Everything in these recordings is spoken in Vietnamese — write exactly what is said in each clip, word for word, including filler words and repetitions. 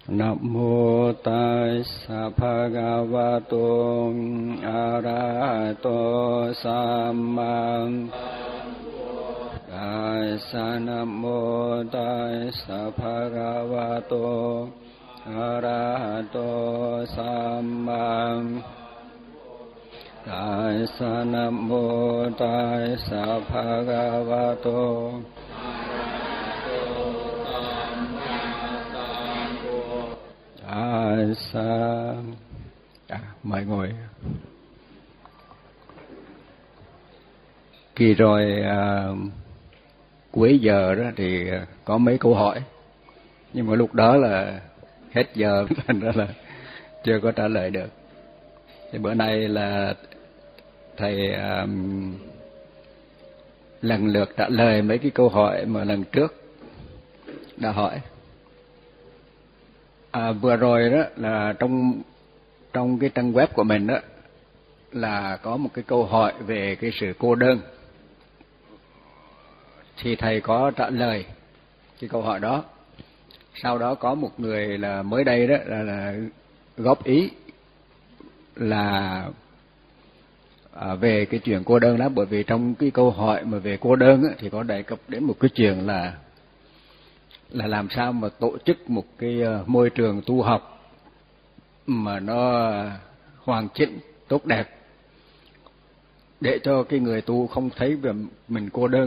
Nam mô Tassa Bhagavato Arahato Samma Tassa. Nam mô Tassa Bhagavato Arahato Samma Tassa. Nam mô Tassa Bhagavato Tassa. À, mời ngồi. Kỳ rồi à, cuối giờ đó thì có mấy câu hỏi, nhưng mà lúc đó là hết giờ thành ra là chưa có trả lời được. Thì bữa nay là thầy à, lần lượt trả lời mấy cái câu hỏi mà lần trước đã hỏi. À, vừa rồi đó là trong trong cái trang web của mình đó là có một cái câu hỏi về cái sự cô đơn, thì thầy có trả lời cái câu hỏi đó. Sau đó có một người là mới đây đó là, là góp ý là à, về cái chuyện cô đơn đó, bởi vì trong cái câu hỏi mà về cô đơn á, thì có đề cập đến một cái chuyện là là làm sao mà tổ chức một cái môi trường tu học mà nó hoàn chỉnh, tốt đẹp, để cho cái người tu không thấy về mình cô đơn.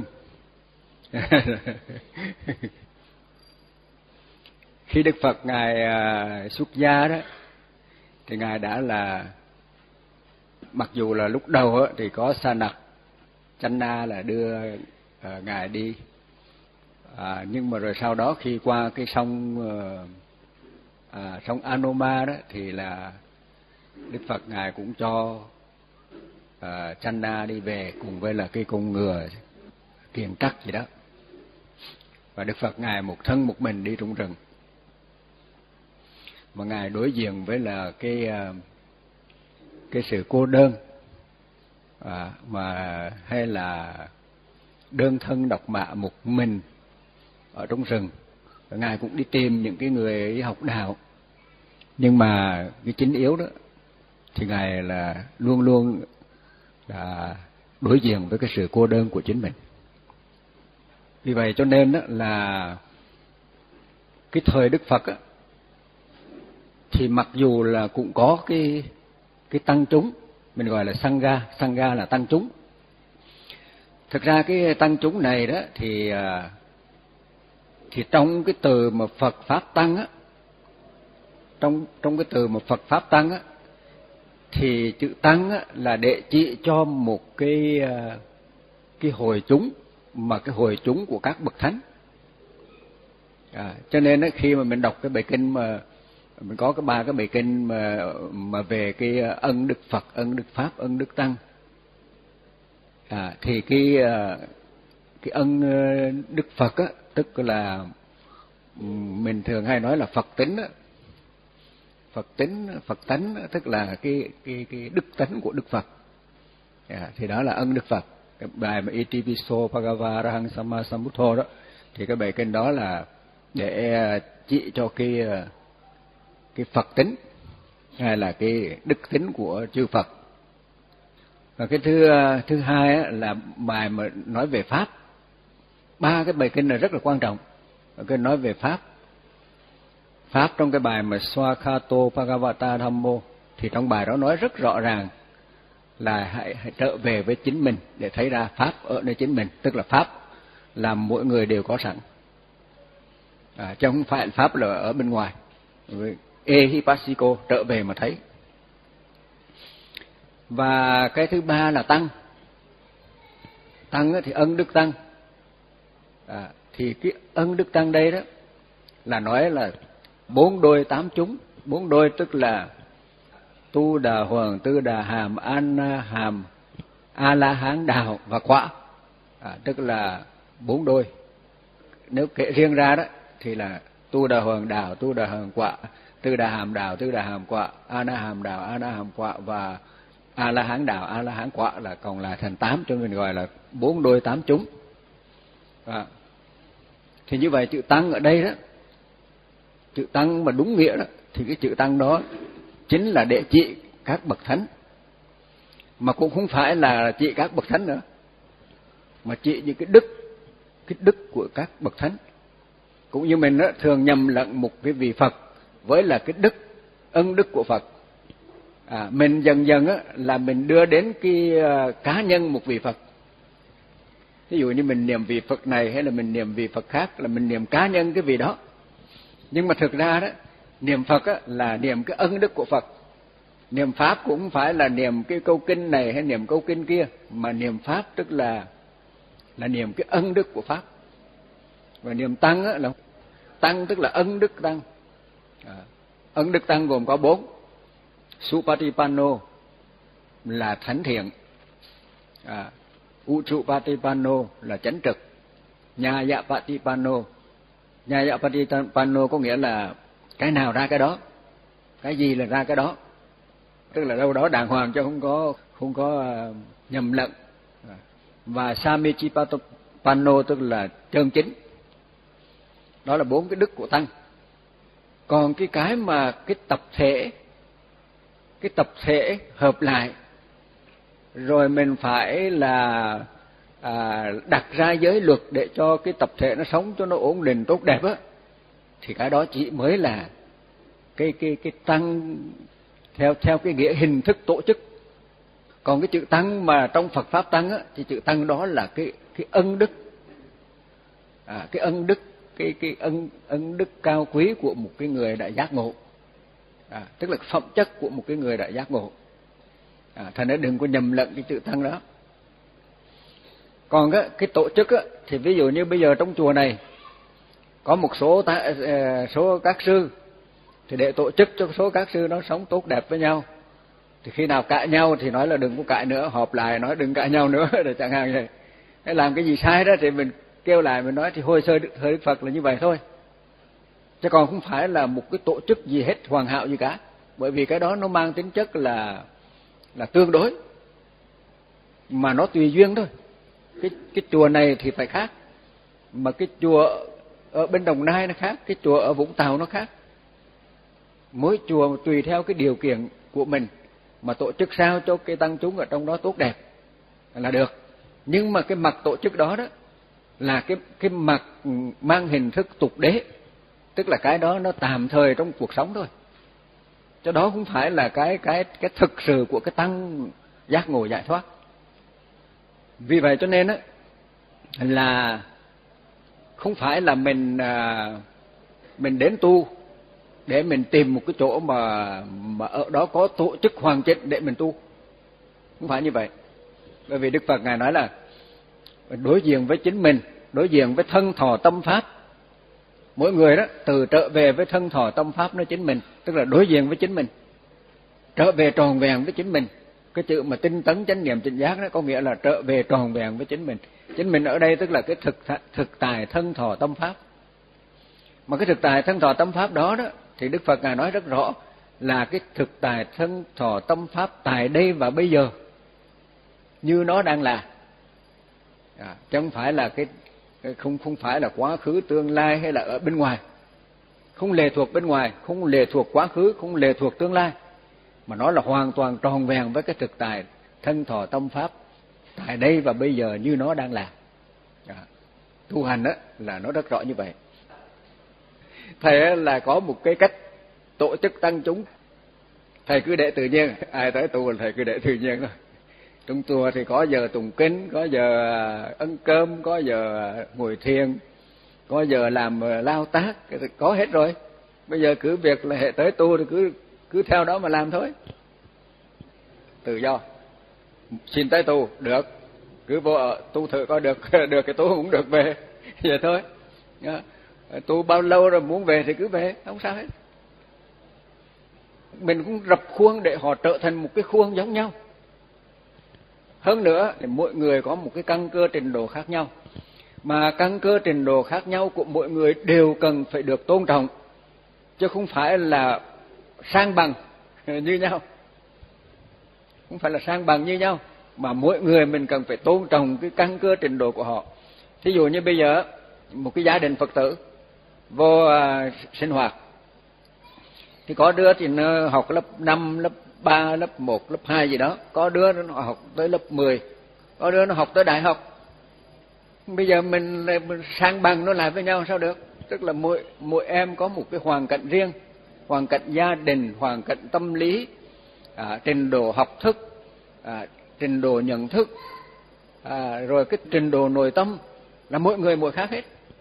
Khi Đức Phật Ngài xuất gia đó, thì Ngài đã là, mặc dù là lúc đầu đó, thì có Sa Nặc Channa là đưa Ngài đi, À, nhưng mà rồi sau đó khi qua cái sông à, sông Anoma đó thì là Đức Phật Ngài cũng cho à, Channa đi về cùng với là cái con ngựa kiền trắc gì đó, và Đức Phật Ngài một thân một mình đi trong rừng, mà Ngài đối diện với là cái cái sự cô đơn à, mà hay là đơn thân độc mã một mình ở trong rừng. Và Ngài cũng đi tìm những cái người đi học đạo, nhưng mà cái chính yếu đó thì Ngài là luôn luôn là đối diện với cái sự cô đơn của chính mình. Vì vậy cho nên đó là cái thời Đức Phật á, thì mặc dù là cũng có cái cái tăng chúng, mình gọi là Sangha, Sangha là tăng chúng. Thực ra cái tăng chúng này đó thì thì trong cái từ mà Phật Pháp Tăng á, trong trong cái từ mà Phật Pháp Tăng á, thì chữ Tăng á là để chỉ cho một cái cái hội chúng, mà cái hội chúng của các bậc thánh. À, cho nên á, khi mà mình đọc cái bài kinh mà mình có cái ba cái bài kinh mà mà về cái ân Đức Phật, ân Đức Pháp, ân Đức Tăng, à, thì cái cái ân Đức Phật á, tức là mình thường hay nói là Phật tính á, Phật tính, Phật tánh, tức là cái cái cái đức tánh của Đức Phật. À, thì đó là ân Đức Phật. Cái bài mà Itipiso Bhagava Arahang Samma Sambuddho đó, thì cái bài kinh đó là để chỉ cho cái cái Phật tính hay là cái đức tính của chư Phật. Và cái thứ thứ hai á, là bài mà nói về pháp. Ba cái bài kinh này rất là quan trọng. Cái nói về pháp. Pháp trong cái bài mà Swakato Bhagavata Dhammo, thì trong bài đó nói rất rõ ràng là hãy, hãy trở về với chính mình để thấy ra pháp ở nơi chính mình, tức là pháp là mỗi người đều có sẵn, à, chứ không phải pháp là ở bên ngoài. Ehipassiko, trở về mà thấy. Và cái thứ ba là tăng. Tăng thì ân Đức Tăng. À, thì cái ân Đức Tăng đây đó là nói là bốn đôi tám chúng. Bốn đôi tức là Tu Đà Hoàng, Tư Đà Hàm, An Hàm, A La Hán Đạo và Quả, à, tức là bốn đôi. Nếu kể riêng ra đó thì là Tu Đà Hoàng Đạo, Tu Đà Hoàng Quả, Tư Đà Hàm Đạo, Tư Đà Hàm Quả, A Na Hàm Đạo, A Na Hàm Quả và A La Hán Đạo, A La Hán Quả, là còn là thành tám, cho mình gọi là bốn đôi tám chúng. À, thì như vậy chữ tăng ở đây đó Chữ tăng mà đúng nghĩa đó thì cái chữ tăng đó chính là để trị các bậc thánh, mà cũng không phải là trị các bậc thánh nữa, mà trị những cái đức, cái đức của các bậc thánh. Cũng như mình đó, thường nhầm lẫn một cái vị Phật với là cái đức, ân đức của Phật. À, mình dần dần á, là mình đưa đến cái uh, cá nhân một vị Phật. Ví dụ như mình niệm vị Phật này hay là mình niệm vị Phật khác là mình niệm cá nhân cái vị đó. Nhưng mà thực ra đó, niệm Phật á, là niệm cái ân đức của Phật. Niệm Pháp cũng không phải là niệm cái câu kinh này hay niệm câu kinh kia, mà niệm Pháp tức là là niệm cái ân đức của Pháp. Và niệm Tăng á, là Tăng tức là ân đức Tăng. À, ân đức Tăng gồm có bốn. Supatipanno là thánh thiện, à, Uchupatipanno là chánh trực, Nyayapatipanno, Nyayapatipanno có nghĩa là cái nào ra cái đó, cái gì là ra cái đó, tức là đâu đó đàng hoàng cho không có không có uh, nhầm lẫn. Và Samichipano tức là chân chính. Đó là bốn cái đức của Tăng. Còn cái cái mà cái tập thể, cái tập thể hợp lại rồi mình phải là à, đặt ra giới luật để cho cái tập thể nó sống cho nó ổn định tốt đẹp á, thì cái đó chỉ mới là cái cái cái Tăng theo theo cái nghĩa hình thức tổ chức. Còn cái chữ Tăng mà trong Phật pháp Tăng á, thì chữ Tăng đó là cái cái ân đức, à, cái ân đức, cái cái ân ân đức cao quý của một cái người đã giác ngộ, à, tức là phẩm chất của một cái người đã giác ngộ. À, thành ra đừng có nhầm lẫn cái chữ Tăng đó. Còn cái, cái tổ chức á, thì ví dụ như bây giờ trong chùa này có một số ta, số các sư, thì để tổ chức cho số các sư nó sống tốt đẹp với nhau, thì khi nào cãi nhau thì nói là đừng có cãi nữa, họp lại nói đừng cãi nhau nữa để chẳng hạn vậy. Hay làm cái gì sai đó thì mình kêu lại mình nói thì hồi sơ thời Đức Phật là như vậy thôi, chứ còn không phải là một cái tổ chức gì hết hoàn hảo gì cả, bởi vì cái đó nó mang tính chất là là tương đối, mà nó tùy duyên thôi. Cái cái chùa này thì phải khác, mà cái chùa ở bên Đồng Nai nó khác, cái chùa ở Vũng Tàu nó khác. Mỗi chùa tùy theo cái điều kiện của mình mà tổ chức sao cho cái tăng chúng ở trong đó tốt đẹp là được. Nhưng mà cái mặt tổ chức đó đó là cái cái mặt mang hình thức tục đế, tức là cái đó nó tạm thời trong cuộc sống thôi, cho đó không phải là cái cái cái thực sự của cái tăng giác ngộ giải thoát. Vì vậy cho nên á là không phải là mình à, mình đến tu để mình tìm một cái chỗ mà mà ở đó có tổ chức hoàn chỉnh để mình tu, không phải như vậy. Bởi vì Đức Phật ngài nói là đối diện với chính mình, đối diện với thân thọ tâm pháp. Mỗi người đó từ trở về với thân thọ tâm pháp nó chính mình, tức là đối diện với chính mình, trở về tròn vẹn với chính mình. Cái chữ mà tinh tấn chánh niệm tỉnh giác đó có nghĩa là trở về tròn vẹn với chính mình. Chính mình ở đây tức là cái thực thực tài thân thọ tâm pháp. Mà cái thực tài thân thọ tâm pháp đó đó thì Đức Phật ngài nói rất rõ là cái thực tài thân thọ tâm pháp tại đây và bây giờ như nó đang là, à, chứ không phải là cái không không phải là quá khứ tương lai hay là ở bên ngoài, không lệ thuộc bên ngoài, không lệ thuộc quá khứ, không lệ thuộc tương lai, mà nó là hoàn toàn tròn vẹn với cái thực tài thân thọ tâm pháp tại đây và bây giờ như nó đang là. À, tu hành đó là nó rất rõ như vậy. Thầy là có một cái cách tổ chức tăng chúng, thầy cứ để tự nhiên, ai tới tu là thầy cứ để tự nhiên thôi. Trong chùa thì có giờ tụng kinh, có giờ ấn cơm, có giờ ngồi thiền, có giờ làm lao tác, có hết rồi. Bây giờ cứ việc là hệ tới tu thì cứ cứ theo đó mà làm thôi, tự do. Xin tới tu được, cứ vô ở tu thử có được được cái tu cũng được về vậy thôi. Tu bao lâu rồi muốn về thì cứ về, không sao hết. Mình cũng rập khuôn để họ trở thành một cái khuôn giống nhau. Hơn nữa thì mỗi người có một cái căn cơ trình độ khác nhau, mà căn cơ trình độ khác nhau của mỗi người đều cần phải được tôn trọng, chứ không phải là sang bằng như nhau, không phải là sang bằng như nhau, mà mỗi người mình cần phải tôn trọng cái căn cơ trình độ của họ. Thí dụ như bây giờ một cái gia đình Phật tử vô uh, sinh hoạt, Thì có đứa thì nó học lớp năm, lớp ba, lớp một, lớp hai gì đó, có đứa nó học tới lớp mười, có đứa nó học tới đại học. Bây giờ mình, mình sang bằng nó lại với nhau sao được? Tức là mỗi mỗi em có một cái hoàn cảnh riêng, hoàn cảnh gia đình, hoàn cảnh tâm lý, à, trình độ học thức, à, trình độ nhận thức, à, rồi cái trình độ nội tâm là mỗi người mỗi khác hết.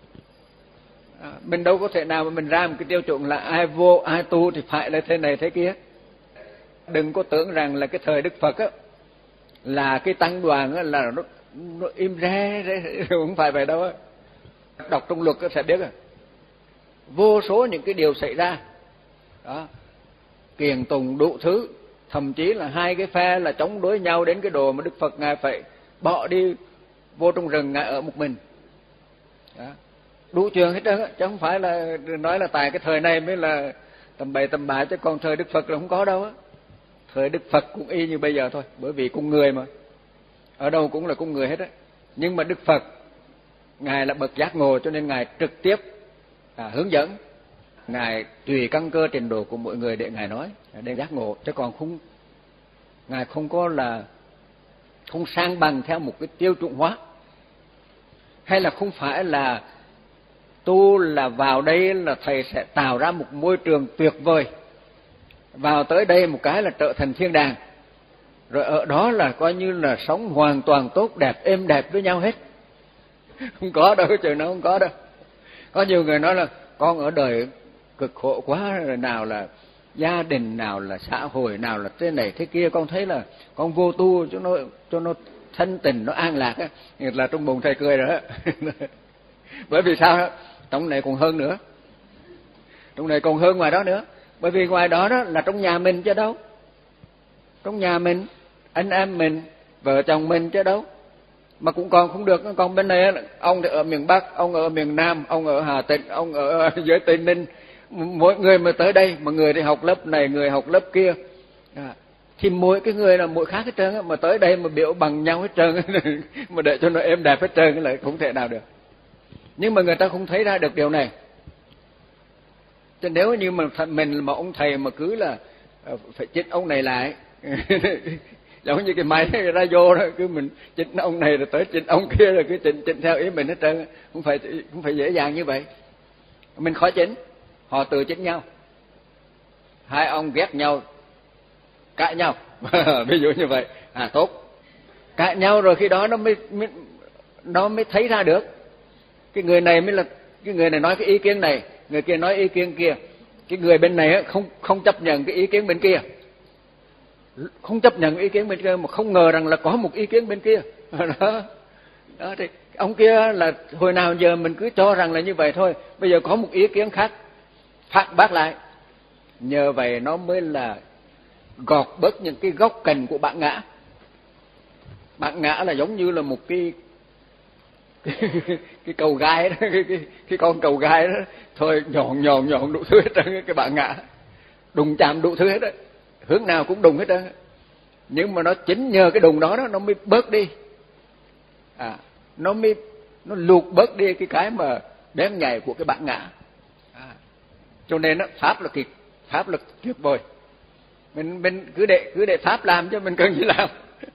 À, mình đâu có thể nào mà mình ra một cái tiêu chuẩn là ai vô ai tu thì phải là thế này thế kia. Đừng có tưởng rằng là cái thời Đức Phật á là cái tăng đoàn á là nó, nó im re, không phải vậy đâu á. Đọc trong luật sẽ biết rồi. Vô số những cái điều xảy ra đó, kiền tùng đủ thứ, thậm chí là hai cái phe là chống đối nhau đến cái độ mà Đức Phật ngài phải bỏ đi vô trong rừng ngài ở một mình đó. Đủ chuyện hết trơn á, chứ không phải là nói là tại cái thời này mới là tầm bậy tầm bạ, chứ còn thời Đức Phật là không có đâu á. Thời Đức Phật cũng y như bây giờ thôi, bởi vì con người mà, ở đâu cũng là con người hết á. Nhưng mà Đức Phật ngài là bậc giác ngộ, cho nên ngài trực tiếp à, hướng dẫn, ngài tùy căn cơ trình độ của mỗi người để ngài nói, để giác ngộ, chứ còn không, ngài không có là không sang bằng theo một cái tiêu chuẩn hóa, hay là không phải là tu là vào đây là thầy sẽ tạo ra một môi trường tuyệt vời, vào tới đây một cái là trở thành thiên đàng, rồi ở đó là coi như là sống hoàn toàn tốt đẹp, êm đẹp với nhau hết. Không có đâu, trời, nó không có đâu. Có nhiều người nói là con ở đời cực khổ quá, nào là gia đình, nào là xã hội, nào là thế này thế kia, con thấy là con vô tu cho nó cho nó thân tình, nó an lạc á, là trong bụng thầy cười rồi á. Bởi vì sao đó? Trong này còn hơn nữa, trong này còn hơn ngoài đó nữa. Bởi vì ngoài đó đó là trong nhà mình chứ đâu, trong nhà mình, anh em mình, vợ chồng mình chứ đâu. Mà cũng còn không được, còn bên này ông thì ở miền Bắc, ông ở miền Nam, ông ở Hà Tĩnh, ông ở dưới Tây Ninh, mỗi người mà tới đây, mà người thì học lớp này, người học lớp kia, à, thì mỗi cái người là mỗi khác hết trơn, mà tới đây mà biểu bằng nhau hết trơn, mà để cho nó êm đẹp hết trơn là không thể nào được. Nhưng mà người ta không thấy ra được điều này. Chứ nếu như mà mình mà ông thầy mà cứ là phải chích ông này lại, giống như cái máy ra vô đó, cứ mình chỉnh ông này rồi tới chỉnh ông kia, rồi cứ chỉnh chỉnh theo ý mình hết trơn, không phải không phải dễ dàng như vậy. Mình khó chỉnh, họ tự chỉnh nhau, hai ông ghét nhau, cãi nhau, ví dụ như vậy, à tốt, cãi nhau rồi khi đó nó mới, mới nó mới thấy ra được cái người này mới là cái người này nói cái ý kiến này, người kia nói ý kiến kia, cái người bên này không không chấp nhận cái ý kiến bên kia, không chấp nhận ý kiến bên kia, mà không ngờ rằng là có một ý kiến bên kia đó. Đó thì ông kia là hồi nào giờ mình cứ cho rằng là như vậy thôi, bây giờ có một ý kiến khác phản bác lại, nhờ vậy nó mới là gọt bớt những cái gốc cành của bản ngã. Bản ngã là giống như là một cái cái, cái cầu gai đó, cái, cái, cái con cầu gai đó thôi, nhọn nhọn nhọn đủ thứ hết trơn, cái bản ngã đụng chạm đủ thứ hết đó, hướng nào cũng đụng hết trơn. Nhưng mà nó chính nhờ cái đụng đó đó nó mới bớt đi, à nó mới nó lụt bớt đi cái cái mà bén nhạy của cái bản ngã. À, cho nên đó, pháp là kiệt pháp là tuyệt vời. Mình mình cứ để cứ để pháp làm chứ mình cần gì làm.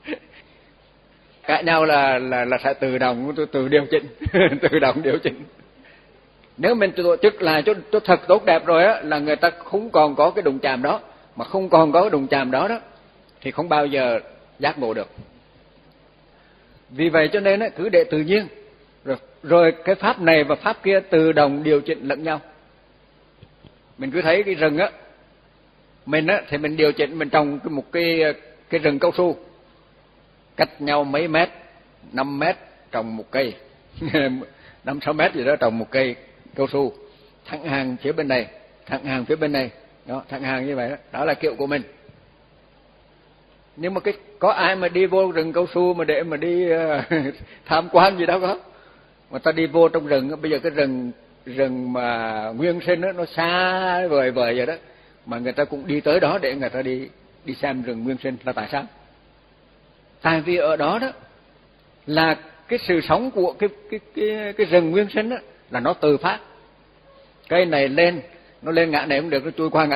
Cãi nhau là là là sẽ tự động tự, tự điều chỉnh, tự động điều chỉnh. Nếu mình tổ chức lại cho, cho thật tốt đẹp rồi á, là người ta không còn có cái đụng chạm đó, mà không còn có cái đụng chạm đó đó thì không bao giờ giác ngộ được. Vì vậy cho nên á, cứ để tự nhiên, rồi rồi cái pháp này và pháp kia tự động điều chỉnh lẫn nhau. Mình cứ thấy cái rừng á, mình á thì mình điều chỉnh, mình trồng một cái cái rừng cao su cách nhau mấy mét, năm mét trồng một cây, năm sáu mét gì đó trồng một cây cao su, thẳng hàng phía bên này, thẳng hàng phía bên này, đó, thẳng hàng như vậy đó, đó là kiểu của mình. Nhưng mà cái có ai mà đi vô rừng cao su mà để mà đi uh, tham quan gì đâu có. Mà ta đi vô trong rừng, bây giờ cái rừng rừng mà nguyên sinh đó, nó xa vời vời vậy đó, mà người ta cũng đi tới đó để người ta đi đi xem rừng nguyên sinh là tại sao? Tại vì ở đó đó là cái sự sống của cái cái cái cái rừng nguyên sinh đó là nó tự phát. Cây này lên, nó lên ngã này không được, nó chui qua ngã này,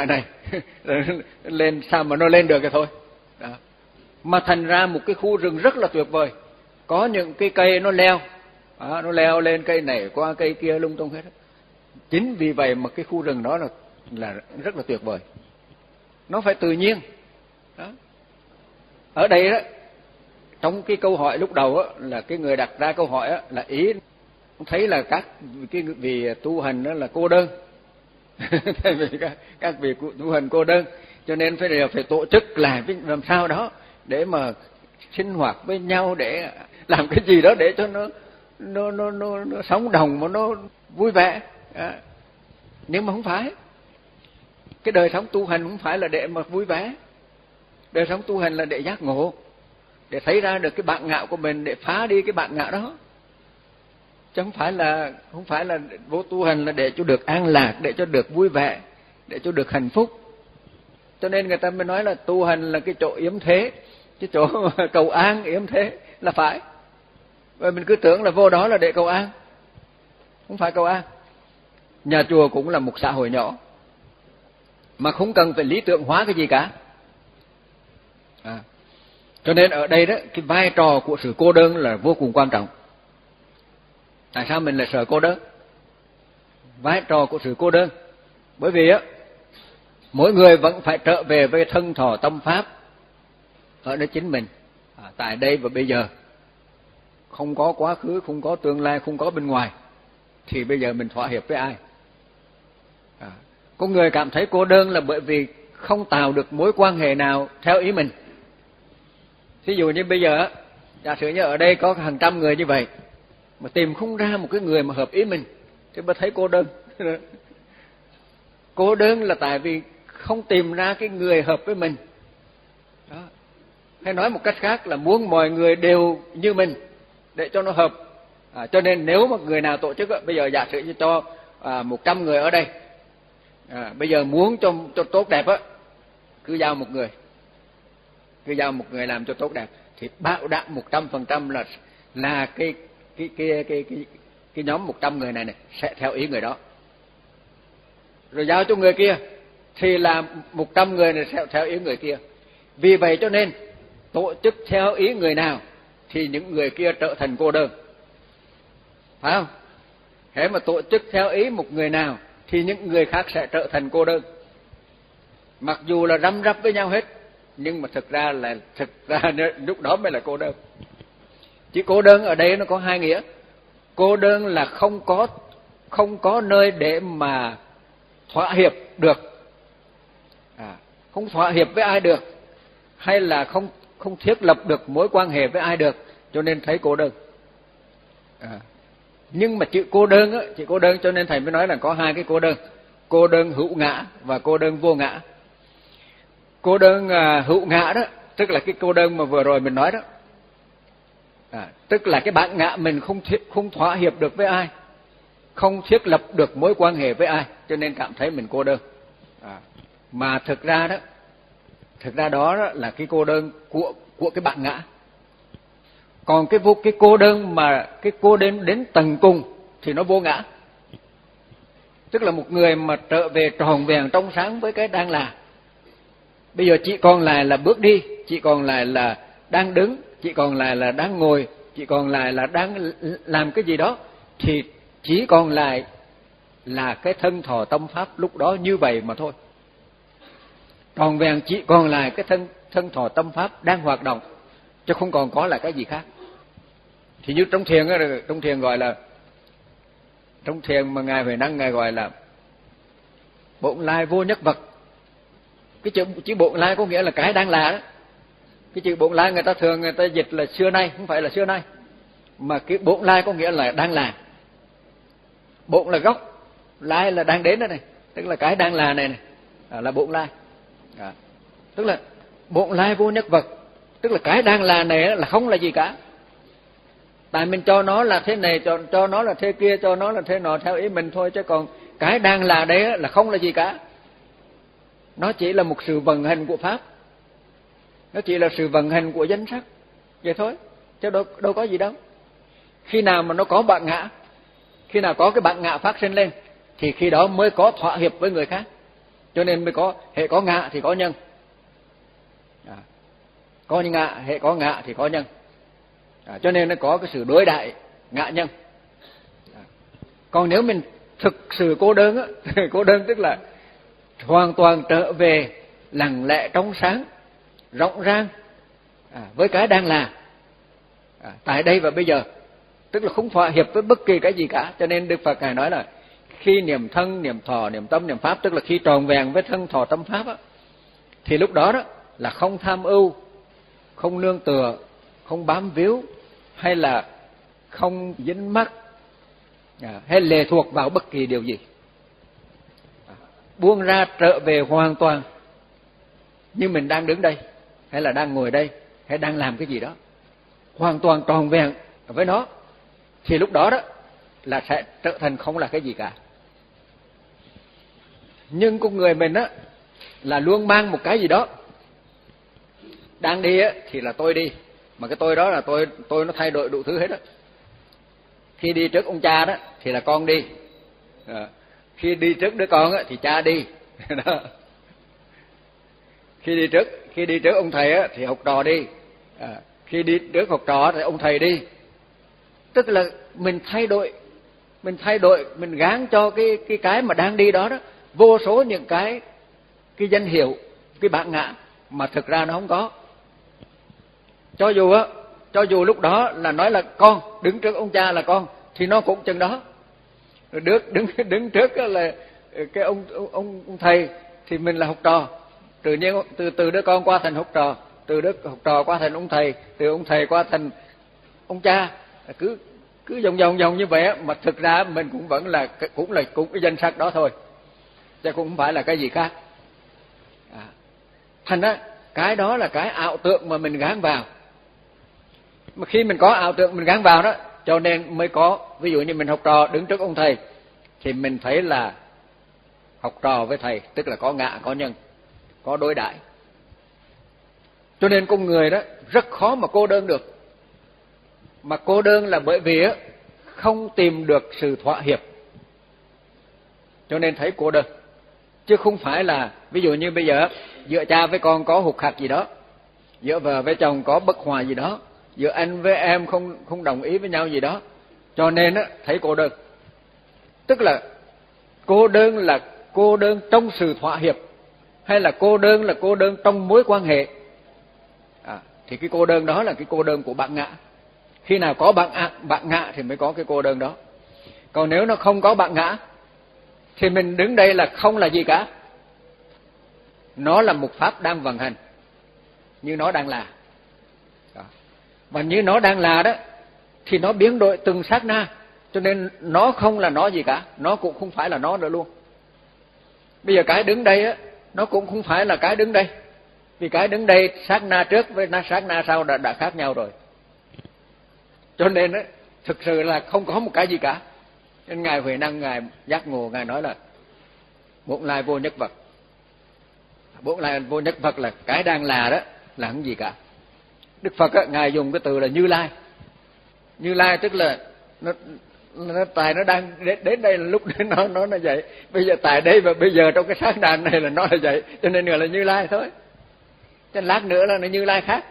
lên sao mà nó lên được cái thôi. Đó. Mà thành ra một cái khu rừng rất là tuyệt vời, có những cái cây nó leo, đó, nó leo lên cây này qua cây kia lung tung hết. Chính vì vậy mà cái khu rừng đó là là rất là tuyệt vời, nó phải tự nhiên. Đó. Ở đây đó, trong cái câu hỏi lúc đầu á, là cái người đặt ra câu hỏi á, là ý thấy là các cái vị tu hành đó là cô đơn. Tại vì các, các vị tu hành cô đơn, cho nên phải đều phải tổ chức lại làm sao đó để mà sinh hoạt với nhau, để làm cái gì đó để cho nó nó nó nó, nó sống đồng mà nó vui vẻ. À. Nhưng mà không phải, cái đời sống tu hành không phải là để mà vui vẻ. Đời sống tu hành là để giác ngộ, để thấy ra được cái bản ngã của mình, để phá đi cái bản ngã đó. Chứ không phải là không phải là vô tu hành là để cho được an lạc, để cho được vui vẻ, để cho được hạnh phúc. Cho nên người ta mới nói là tu hành là cái chỗ yếm thế, cái chỗ cầu an yếm thế là phải. Và mình cứ tưởng là vô đó là để cầu an, không phải cầu an. Nhà chùa cũng là một xã hội nhỏ, mà không cần phải lý tưởng hóa cái gì cả. À. Cho nên ở đây đó, cái vai trò của sự cô đơn là vô cùng quan trọng. Tại sao mình lại sợ cô đơn? Vai trò của sự cô đơn, bởi vì á, mỗi người vẫn phải trở về với thân thọ tâm pháp ở nơi chính mình, à, tại đây và bây giờ. Không có quá khứ, không có tương lai, không có bên ngoài, thì bây giờ mình thỏa hiệp với ai? À, có người cảm thấy cô đơn là bởi vì không tạo được mối quan hệ nào theo ý mình. Ví dụ như bây giờ, giả sử như ở đây có hàng trăm người như vậy, mà tìm không ra một cái người mà hợp ý mình, thì mới thấy cô đơn. Cô đơn là tại vì không tìm ra cái người hợp với mình. Đó. Hay nói một cách khác là muốn mọi người đều như mình để cho nó hợp. À, cho nên nếu mà người nào tổ chức, bây giờ giả sử như cho à, một trăm người ở đây, à, bây giờ muốn cho cho tốt đẹp á, cứ giao một người, cứ giao một người làm cho tốt đẹp, thì bảo đảm một trăm phần trăm là là cái cái cái cái cái cái nhóm một trăm người này này sẽ theo ý người đó. Rồi giao cho người kia thì là một trăm người này sẽ theo ý người kia. Vì vậy cho nên tổ chức theo ý người nào thì những người kia trở thành cô đơn, phải không? Hễ mà tổ chức theo ý một người nào thì những người khác sẽ trở thành cô đơn. Mặc dù là răm rắp với nhau hết, nhưng mà thực ra là thực ra lúc đó mới là cô đơn. Chỉ cô đơn ở đây nó có hai nghĩa. Cô đơn là không có không có nơi để mà thỏa hiệp được, à, không thỏa hiệp với ai được, hay là không không thiết lập được mối quan hệ với ai được, cho nên thấy cô đơn. À, nhưng mà chữ cô đơn á, chữ cô đơn cho nên thầy mới nói là có hai cái cô đơn: cô đơn hữu ngã và cô đơn vô ngã. Cô đơn à, hữu ngã đó, tức là cái cô đơn mà vừa rồi mình nói đó. À, tức là cái bản ngã mình không thiết, không thỏa hiệp được với ai, không thiết lập được mối quan hệ với ai, cho nên cảm thấy mình cô đơn. À, mà thực ra đó, thực ra đó, đó là cái cô đơn của của cái bản ngã. Còn cái vô cái cô đơn mà cái cô đơn đến tận cùng thì nó vô ngã. Tức là một người mà trở về tròn vẹn trong sáng với cái đang là. Bây giờ chỉ còn lại là bước đi, chỉ còn lại là đang đứng, chỉ còn lại là đang ngồi, chỉ còn lại là đang làm cái gì đó, thì chỉ còn lại là cái thân thọ tâm pháp lúc đó như vậy mà thôi. Tròn vẹn chỉ còn lại cái thân thân thọ tâm pháp đang hoạt động, chứ không còn có là cái gì khác. Thì như trong thiền á, trong thiền gọi là trong thiền mà ngài Huệ Năng ngài gọi là bổn lai vô nhất vật. Cái chữ chữ bổn lai có nghĩa là cái đang là đó. Cái chữ bổn lai người ta thường người ta dịch là xưa nay, không phải là xưa nay, mà cái bổn lai có nghĩa là đang là. Bổn là gốc, lai là đang đến đó này, tức là cái đang là này này, à, là bổn lai. À, tức là bổn lai vô nhất vật, tức là cái đang là này là không là gì cả. Tại mình cho nó là thế này, cho cho nó là thế kia, cho nó là thế nọ theo ý mình thôi, chứ còn cái đang là đấy là không là gì cả. Nó chỉ là một sự vận hành của pháp, nó chỉ là sự vận hành của danh sắc vậy thôi, chứ đâu đâu có gì đâu. Khi nào mà nó có bản ngã, khi nào có cái bản ngã phát sinh lên, thì khi đó mới có thỏa hiệp với người khác. cho nên mới có hệ có ngạ thì có nhân. À, có ngạ, hệ có ngạ thì có nhân. À, cho nên nó có cái sự đối đại ngạ nhân. À, còn nếu mình thực sự cô đơn á, cô đơn tức là hoàn toàn trở về lặng lẽ trong sáng, rộng rang à, với cái đang là à, tại đây và bây giờ, tức là không thỏa hiệp với bất kỳ cái gì cả. Cho nên Đức Phật Ngài nói là khi niệm thân, niệm thọ, niệm tâm, niệm pháp, tức là khi tròn vẹn với thân thọ tâm pháp á, thì lúc đó đó là không tham ưu, không nương tựa, không bám víu, hay là không dính mắc à, hay lệ thuộc vào bất kỳ điều gì. À, buông ra trở về hoàn toàn như mình đang đứng đây, hay là đang ngồi đây, hay đang làm cái gì đó, hoàn toàn tròn vẹn với nó, thì lúc đó đó là sẽ trở thành không là cái gì cả. Nhưng con người mình á là luôn mang một cái gì đó, đang đi á thì là tôi đi, mà cái tôi đó là tôi tôi nó thay đổi đủ thứ hết á. Khi đi trước ông cha đó thì là con đi, à, khi đi trước đứa con á thì cha đi đó. Khi đi trước khi đi trước ông thầy á thì học trò đi, à, khi đi trước học trò thì ông thầy đi. Tức là mình thay đổi, mình thay đổi, mình gán cho cái cái cái mà đang đi đó đó vô số những cái cái danh hiệu, cái bản ngã mà thực ra nó không có. Cho dù á, cho dù lúc đó là nói là con, đứng trước ông cha là con, thì nó cũng chừng đó. Rồi đứng đứng đứng trước là cái ông ông ông thầy thì mình là học trò. Tự nhiên từ từ đứa con qua thành học trò, từ đứa học trò qua thành ông thầy, từ ông thầy qua thành ông cha, cứ cứ vòng vòng vòng như vậy á, mà thực ra mình cũng vẫn là cũng là cũng cái danh sách đó thôi, chứ cũng không phải là cái gì khác. À, thành á cái đó là cái ảo tượng mà mình gán vào. Mà khi mình có ảo tượng mình gán vào đó, cho nên mới có, ví dụ như mình học trò đứng trước ông thầy thì mình thấy là học trò với thầy, tức là có ngạ có nhân, có đối đãi. Cho nên con người đó rất khó mà cô đơn được. Mà cô đơn là bởi vì á không tìm được sự thỏa hiệp, cho nên thấy cô đơn. Chứ không phải là ví dụ như bây giờ giữa cha với con có hụt hặc gì đó, giữa vợ với chồng có bất hòa gì đó, giữa anh với em không không đồng ý với nhau gì đó, cho nên á thấy cô đơn. Tức là cô đơn là cô đơn trong sự thỏa hiệp, hay là cô đơn là cô đơn trong mối quan hệ. À, thì cái cô đơn đó là cái cô đơn của bản ngã. Khi nào có bản ngã, bản ngã thì mới có cái cô đơn đó. Còn nếu nó không có bản ngã thì mình đứng đây là không là gì cả. Nó là một pháp đang vận hành, như nó đang là. Đó. Và như nó đang là đó thì nó biến đổi từng sát na, cho nên nó không là nó gì cả, nó cũng không phải là nó nữa luôn. Bây giờ cái đứng đây á, nó cũng không phải là cái đứng đây, vì cái đứng đây sát na trước với sát na sau đã, đã khác nhau rồi. Cho nên á, thực sự là không có một cái gì cả. Nên Ngài Huệ Năng, Ngài giác ngộ, Ngài nói là bổn lai vô nhất vật. Bổn lai vô nhất vật là cái đang là đó là không gì cả. Đức Phật á, Ngài dùng cái từ là Như Lai. Như Lai tức là nó, nó tại nó đang đến, đến đây là lúc đến nó nó là vậy. Bây giờ tại đây và bây giờ trong cái sát đàn này là nó là vậy, cho nên gọi là Như Lai thôi. Chứ lát nữa là nó Như Lai khác.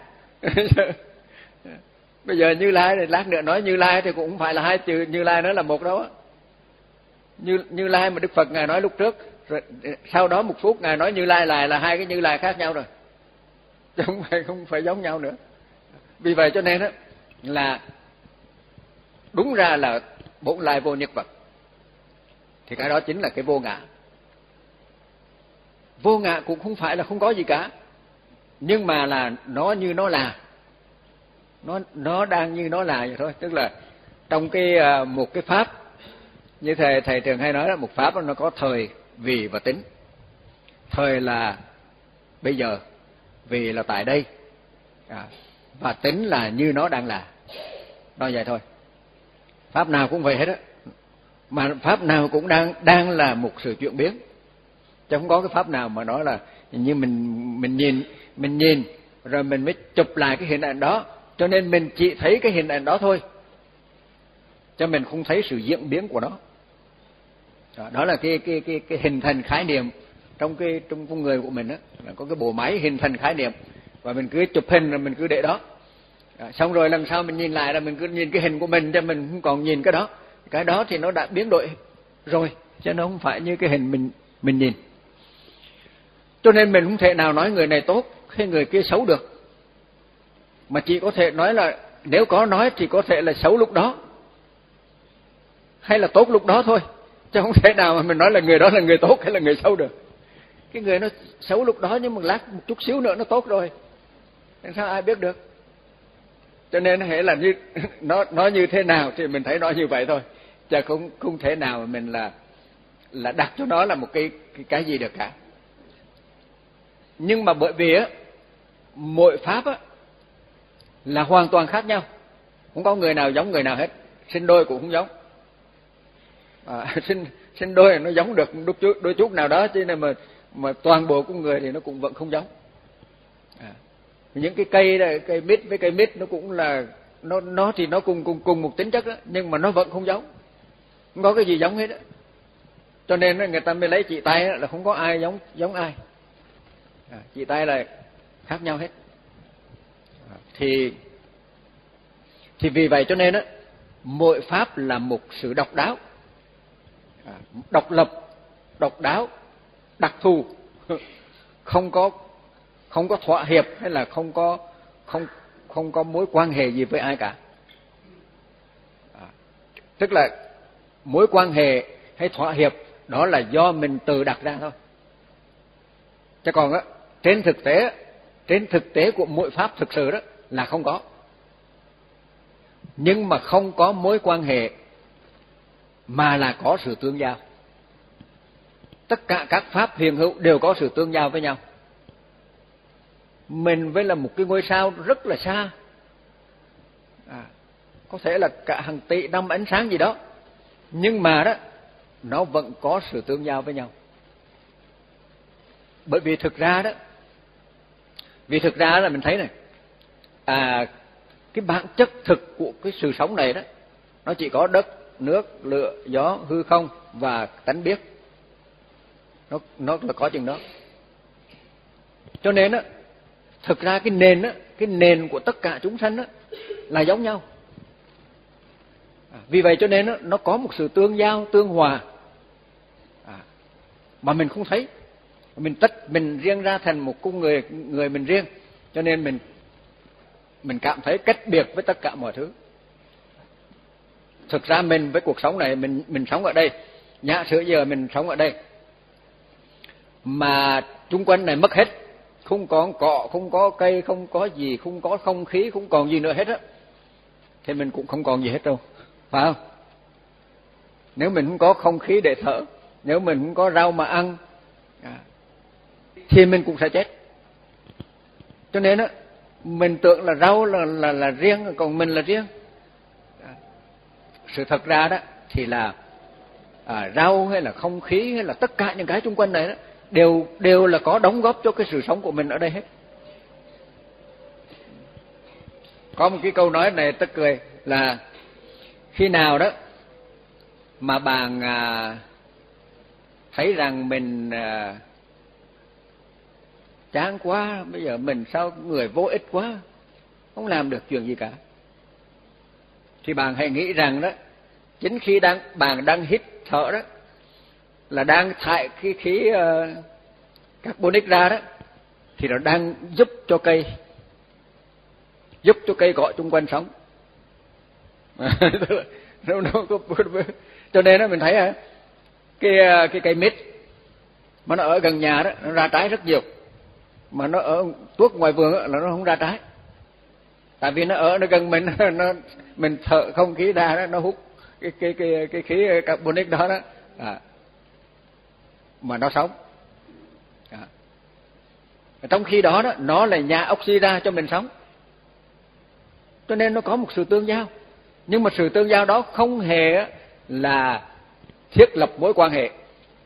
Bây giờ Như Lai thì lát nữa nói Như Lai thì cũng không phải là hai chữ Như Lai, nó là một đâu á. Như Như Lai mà Đức Phật Ngài nói lúc trước, rồi sau đó một phút Ngài nói Như Lai lại là hai cái Như Lai khác nhau rồi, chứ không phải không phải giống nhau nữa. Vì vậy cho nên á là đúng ra là bổn lai vô nhất vật, thì cái đó chính là cái vô ngã. Vô ngã cũng không phải là không có gì cả, nhưng mà là nó như nó là, nó nó đang như nó là vậy thôi. Tức là trong cái một cái pháp, như thầy thầy thường hay nói là một pháp nó có thời, vì và tính. Thời là bây giờ, vì là tại đây, à, và tính là như nó đang là. Nói vậy thôi. Pháp nào cũng vậy hết á, mà pháp nào cũng đang đang là một sự chuyển biến, chứ không có cái pháp nào mà nói là như mình mình nhìn mình nhìn rồi mình mới chụp lại cái hình ảnh đó, cho nên mình chỉ thấy cái hình ảnh đó thôi, cho mình không thấy sự diễn biến của nó. Đó, đó là cái cái cái cái hình thành khái niệm trong cái trong con người của mình á, là có cái bộ máy hình thành khái niệm, và mình cứ chụp hình rồi mình cứ để đó. À, xong rồi lần sau mình nhìn lại là mình cứ nhìn cái hình của mình, cho mình không còn nhìn cái đó. Cái đó thì nó đã biến đổi rồi, chứ nó không phải như cái hình mình mình nhìn. Cho nên mình không thể nào nói người này tốt hay người kia xấu được, mà chỉ có thể nói là nếu có nói thì có thể là xấu lúc đó hay là tốt lúc đó thôi, chứ không thể nào mà mình nói là người đó là người tốt hay là người xấu được. Cái người nó xấu lúc đó nhưng mà lát một chút xíu nữa nó tốt rồi, làm sao ai biết được. Cho nên hệ là như nó nó như thế nào thì mình thấy nó như vậy thôi, chứ không không thể nào mà mình là là đặt cho nó là một cái cái, cái gì được cả. Nhưng mà bởi vì á, mỗi pháp á là hoàn toàn khác nhau, không có người nào giống người nào hết, sinh đôi cũng không giống. À, sinh sinh đôi nó giống được đôi chút, đôi chút nào đó, chứ nên mà mà toàn bộ con người thì nó cũng vẫn không giống. À, những cái cây này, cây mít với cây mít nó cũng là nó nó thì nó cùng cùng cùng một tính chất đó, nhưng mà nó vẫn không giống, không có cái gì giống hết đó. Cho nên người ta mới lấy chỉ tay là không có ai giống giống ai. À, chỉ tay là khác nhau hết. À, thì thì vì vậy cho nên á, mỗi pháp là một sự độc đáo, à, độc lập, độc đáo, đặc thù, không có không có thỏa hiệp hay là không có không không có mối quan hệ gì với ai cả. À, tức là mối quan hệ hay thỏa hiệp đó là do mình tự đặt ra thôi. Chứ còn á, trên thực tế, trên thực tế của mỗi pháp thực sự đó là không có. Nhưng mà không có mối quan hệ mà là có sự tương giao. Tất cả các pháp hiện hữu đều có sự tương giao với nhau. Mình với là một cái ngôi sao rất là xa, à, có thể là cả hàng tỷ năm ánh sáng gì đó, nhưng mà đó nó vẫn có sự tương giao với nhau. Bởi vì thực ra đó, vì thực ra là mình thấy này, à, cái bản chất thực của cái sự sống này đó, nó chỉ có đất, nước, lửa, gió, hư không và tánh biết. Nó nó là có chừng đó. Cho nên á, thực ra cái nền á, cái nền của tất cả chúng sanh á là giống nhau. À, vì vậy cho nên á, nó có một sự tương giao, tương hòa, à, mà mình không thấy. Mình tách mình riêng ra thành một con người người mình riêng, cho nên mình mình cảm thấy cách biệt với tất cả mọi thứ. Thực ra mình với cuộc sống này, mình mình sống ở đây, giả sử giờ mình sống ở đây mà chung quanh này mất hết, không có cỏ, không có cây, không có gì, không có không khí, không còn gì nữa hết á, thì mình cũng không còn gì hết đâu, phải không? Nếu mình không có không khí để thở, nếu mình không có rau mà ăn, à, thì mình cũng sẽ chết. Cho nên á, mình tưởng là rau là là là riêng, còn mình là riêng. À, sự thật ra đó thì là à, rau hay là không khí hay là tất cả những cái xung quanh này đó đều đều là có đóng góp cho cái sự sống của mình ở đây hết. Có một cái câu nói này tức cười là khi nào đó mà bạn à, thấy rằng mình à, chán quá, bây giờ mình sao người vô ích quá, không làm được chuyện gì cả, thì bạn hãy nghĩ rằng đó, chính khi đang bạn đang hít thở đó là đang thải cái khí uh, carbonic ra đó, thì nó đang giúp cho cây giúp cho cây cỏ xung quanh sống. nó, nó, cho nên đó mình thấy hả, cái cái cây mít mà nó ở gần nhà đó nó ra trái rất nhiều, mà nó ở tuốt ngoài vườn là nó không ra trái, tại vì nó ở nó gần mình, nó mình thở không khí ra đó, nó hút cái cái cái cái khí carbonic đó đó, à, mà nó sống. À, trong khi đó đó nó là nhà oxy ra cho mình sống, cho nên nó có một sự tương giao. Nhưng mà sự tương giao đó không hề là thiết lập mối quan hệ,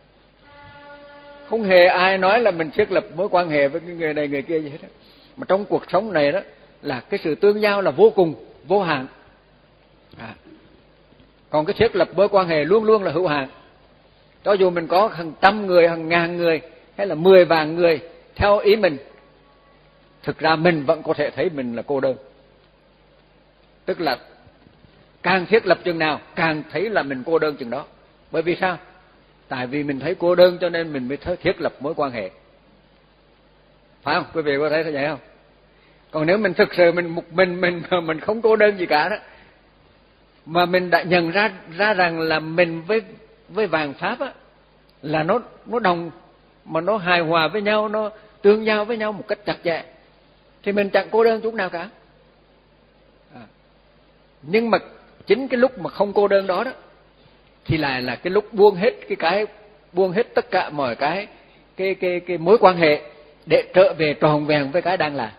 không hề ai nói là mình thiết lập mối quan hệ với cái người này người kia gì hết. Mà trong cuộc sống này đó là cái sự tương giao là vô cùng vô hạn, à, còn cái thiết lập mối quan hệ luôn luôn là hữu hạn. Cho dù mình có hàng trăm người, hàng ngàn người hay là mười vạn người theo ý mình, thực ra mình vẫn có thể thấy mình là cô đơn. Tức là càng thiết lập chừng nào càng thấy là mình cô đơn chừng đó. Bởi vì sao? Tại vì mình thấy cô đơn cho nên mình mới thiết lập mối quan hệ. Phải không? Quý vị có thấy thế vậy không? Còn nếu mình thực sự mình một mình mình mình không cô đơn gì cả đó, mà mình đã nhận ra ra rằng là mình với với vạn pháp á, là nó nó đồng mà nó hài hòa với nhau, nó tương giao với nhau một cách chặt chẽ, thì mình chẳng cô đơn chút nào cả. À. Nhưng mà chính cái lúc mà không cô đơn đó đó thì lại là cái lúc buông hết cái cái buông hết tất cả mọi cái cái cái cái mối quan hệ để trở về tròn vẹn với cái đang là.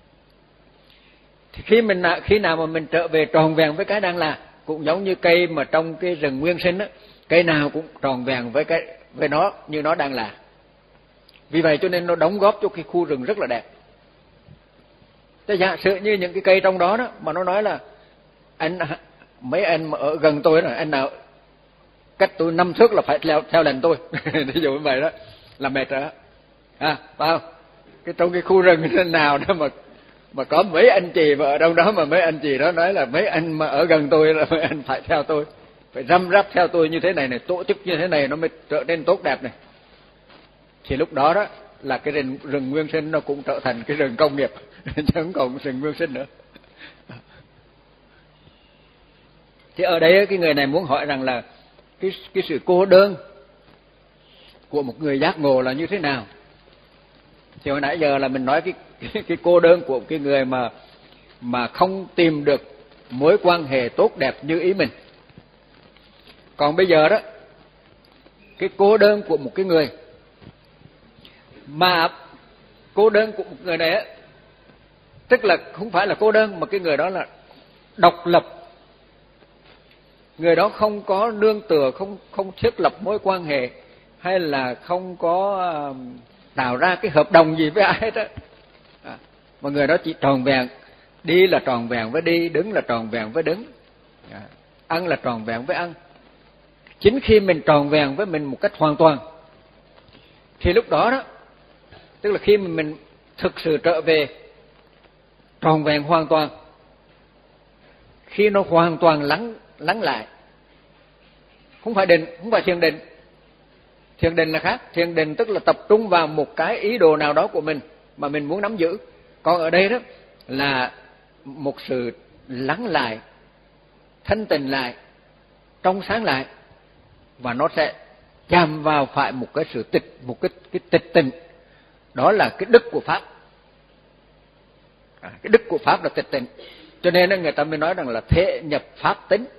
Thì khi mình khi nào mà mình trở về tròn vẹn với cái đang là, cũng giống như cây mà trong cái rừng nguyên sinh á, cây nào cũng tròn vẹn với cái với nó như nó đang là. Vì vậy cho nên nó đóng góp cho cái khu rừng rất là đẹp. Thế giả sử như những cái cây trong đó đó mà nó nói là anh mấy anh mà ở gần tôi rồi, anh nào cách tôi năm thước là phải theo theo lần tôi, ví dụ như vậy đó là mệt rồi đó. À, phải không? Cái trong cái khu rừng nào đó mà mà có mấy anh chị mà ở trong đó mà mấy anh chị đó nói là mấy anh mà ở gần tôi là mấy anh phải theo tôi, phải răm rắp theo tôi như thế này này, tổ chức như thế này nó mới trở nên tốt đẹp này. Thì lúc đó đó là cái rừng, rừng nguyên sinh nó cũng trở thành cái rừng công nghiệp chứ không còn rừng nguyên sinh nữa. Thì ở đây cái người này muốn hỏi rằng là cái cái sự cô đơn của một người giác ngộ là như thế nào. Thì hồi nãy giờ là mình nói cái cái, cái cô đơn của cái người mà mà không tìm được mối quan hệ tốt đẹp như ý mình. Còn bây giờ đó, cái cô đơn của một cái người mà cô đơn của một người này á, tức là không phải là cô đơn mà cái người đó là độc lập. Người đó không có nương tựa, không không thiết lập mối quan hệ, hay là không có tạo ra cái hợp đồng gì với ai hết á. À, mà người đó chỉ tròn vẹn, đi là tròn vẹn với đi, đứng là tròn vẹn với đứng, à, ăn là tròn vẹn với ăn. Chính khi mình tròn vẹn với mình một cách hoàn toàn, thì lúc đó đó, tức là khi mà mình thực sự trở về tròn vẹn hoàn toàn, khi nó hoàn toàn lắng lắng lại, không phải định, không phải thiền định. Thiền định là khác. Thiền định tức là tập trung vào một cái ý đồ nào đó của mình mà mình muốn nắm giữ. Còn ở đây đó là một sự lắng lại, thanh tịnh lại, trong sáng lại, và nó sẽ chạm vào phải một cái sự tịch, một cái cái tịch tịnh. Đó là cái đức của pháp. À, cái đức của pháp là tịch tịnh. Cho nên người ta mới nói rằng là thể nhập pháp tính.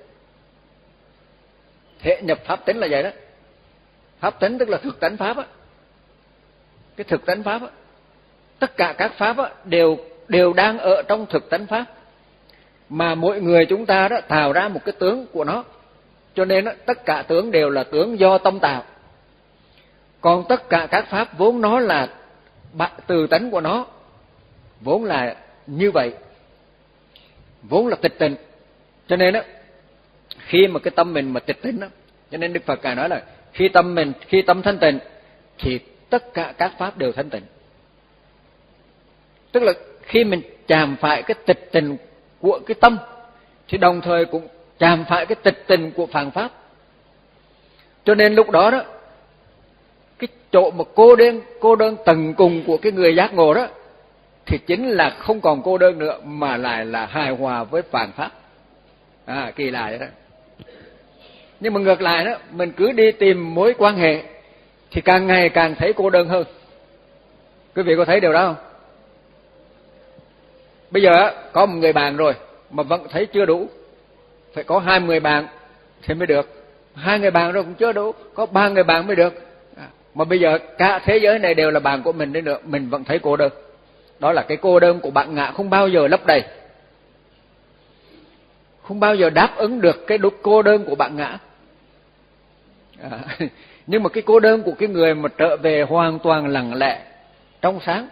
Thể nhập pháp tính là vậy đó. Pháp tính tức là thực tánh pháp á. Cái thực tánh pháp á, tất cả các pháp á đều đều đang ở trong thực tánh pháp, mà mỗi người chúng ta đó tạo ra một cái tướng của nó. Cho nên đó, tất cả tướng đều là tướng do tâm tạo. Còn tất cả các pháp vốn nó là từ tánh của nó, vốn là như vậy, vốn là tịch tịnh. Cho nên đó, khi mà cái tâm mình mà tịch tịnh đó, cho nên Đức Phật Ngài nói là khi tâm mình, khi tâm thanh tịnh thì tất cả các pháp đều thanh tịnh. Tức là khi mình chạm phải cái tịch tịnh của cái tâm thì đồng thời cũng chạm phải cái tịch tịnh của phàm pháp. Cho nên lúc đó đó, cái chỗ mà cô đơn, cô đơn tận cùng của cái người giác ngộ đó thì chính là không còn cô đơn nữa, mà lại là hài hòa với phàm pháp. À, kỳ lạ vậy đó. Nhưng mà ngược lại đó, mình cứ đi tìm mối quan hệ thì càng ngày càng thấy cô đơn hơn. Quý vị có thấy điều đó không? Bây giờ có một người bạn rồi mà vẫn thấy chưa đủ, phải có hai người bạn thì mới được. Hai người bạn rồi cũng chưa đủ, có ba người bạn mới được. Mà bây giờ cả thế giới này đều là bạn của mình đấy nữa, mình vẫn thấy cô đơn. Đó là cái cô đơn của bạn ngã không bao giờ lấp đầy, không bao giờ đáp ứng được cái đúc cô đơn của bạn ngã. À, nhưng mà cái cô đơn của cái người mà trở về hoàn toàn lặng lẽ, trong sáng,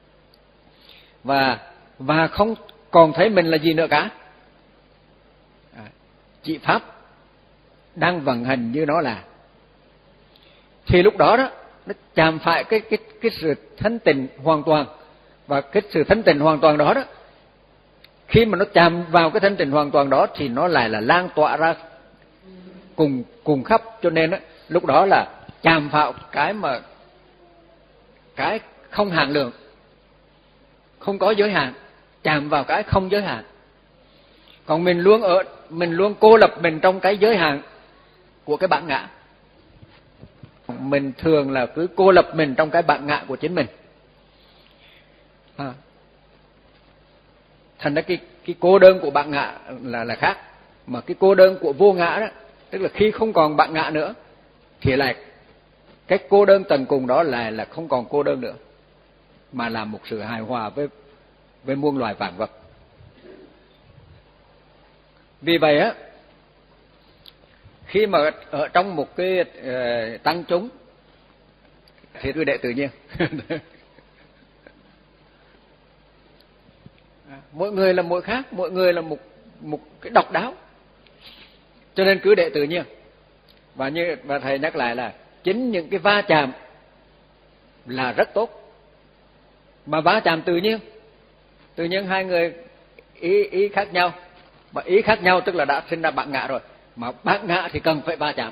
và và không còn thấy mình là gì nữa cả, à, chỉ pháp đang vận hành như nó là, thì lúc đó đó nó chạm phải cái cái cái sự thanh tịnh hoàn toàn, và cái sự thanh tịnh hoàn toàn đó đó, khi mà nó chạm vào cái thanh tịnh hoàn toàn đó thì nó lại là lan tỏa ra cùng cùng khắp. Cho nên á, lúc đó là chạm vào cái mà cái không hạn lượng, không có giới hạn, chạm vào cái không giới hạn. Còn mình luôn ở mình luôn cô lập mình trong cái giới hạn của cái bản ngã. Mình thường là cứ cô lập mình trong cái bản ngã của chính mình. À. Thành ra cái cái cô đơn của bản ngã là là khác, mà cái cô đơn của vô ngã đó, tức là khi không còn bản ngã nữa thì lại cái cô đơn tận cùng đó là là không còn cô đơn nữa, mà là một sự hài hòa với với muôn loài vạn vật. Vì vậy á, khi mà ở trong một cái uh, tăng chúng thì cứ để tự nhiên. Mỗi người là mỗi khác, mỗi người là một một cái độc đáo, cho nên cứ để tự nhiên. Và như và thầy nhắc lại là chính những cái va chạm là rất tốt, mà va chạm tự nhiên, tự nhiên hai người ý ý khác nhau, mà ý khác nhau tức là đã sinh ra bản ngã rồi, mà bản ngã thì cần phải va chạm,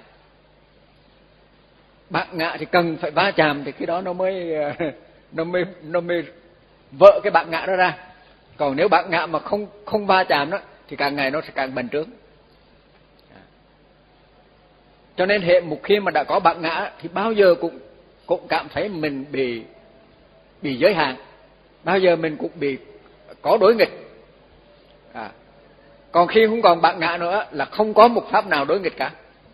bản ngã thì cần phải va chạm thì khi đó nó mới nó mới nó mới vỡ cái bản ngã đó ra. Còn nếu bản ngã mà không không va chạm đó thì càng ngày nó sẽ càng bành trướng. Cho nên hệ một khi mà đã có bản ngã thì bao giờ cũng cũng cảm thấy mình bị bị giới hạn, bao giờ mình cũng bị có đối nghịch. À. Còn khi không còn bản ngã nữa là không có một pháp nào đối nghịch cả.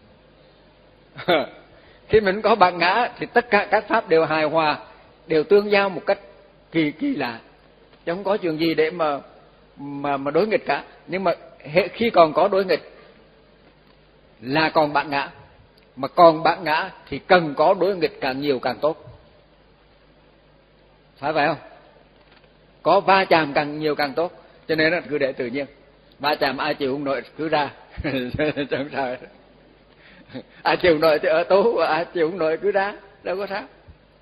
Khi mình có bản ngã thì tất cả các pháp đều hài hòa, đều tương giao một cách kỳ kỳ lạ, chứ không có chuyện gì để mà mà mà đối nghịch cả. Nhưng mà hệ khi còn có đối nghịch là còn bản ngã, mà còn bản ngã thì cần có đối nghịch càng nhiều càng tốt, phải vậy không? Có va chạm càng nhiều càng tốt, cho nên là cứ để tự nhiên. Va chạm ai chịu không nổi cứ ra. Chẳng sao. Ai chịu nổi thì ở tù, ai chịu không nổi cứ ra, đâu có sao.